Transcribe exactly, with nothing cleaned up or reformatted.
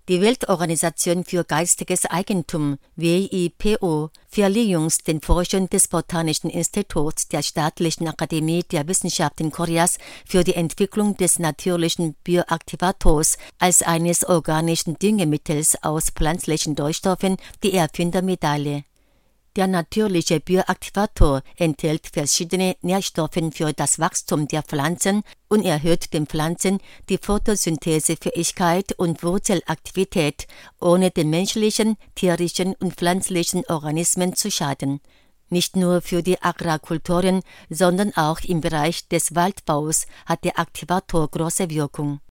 Die Weltorganisation für geistiges Eigentum, W I P O, verlieh jüngst den Forschern des Botanischen Instituts der Staatlichen Akademie der Wissenschaften Koreas für die Entwicklung des natürlichen Bioaktivators als eines organischen Düngemittels aus pflanzlichen Rohstoffen die Erfindermedaille. Der natürliche Bioaktivator enthält verschiedene Nährstoffe für das Wachstum der Pflanzen und erhöht den Pflanzen die Photosynthesefähigkeit und Wurzelaktivität, ohne den menschlichen, tierischen und pflanzlichen Organismen zu schaden. Nicht nur für die Agrarkulturen, sondern auch im Bereich des Waldbaus hat der Aktivator große Wirkung.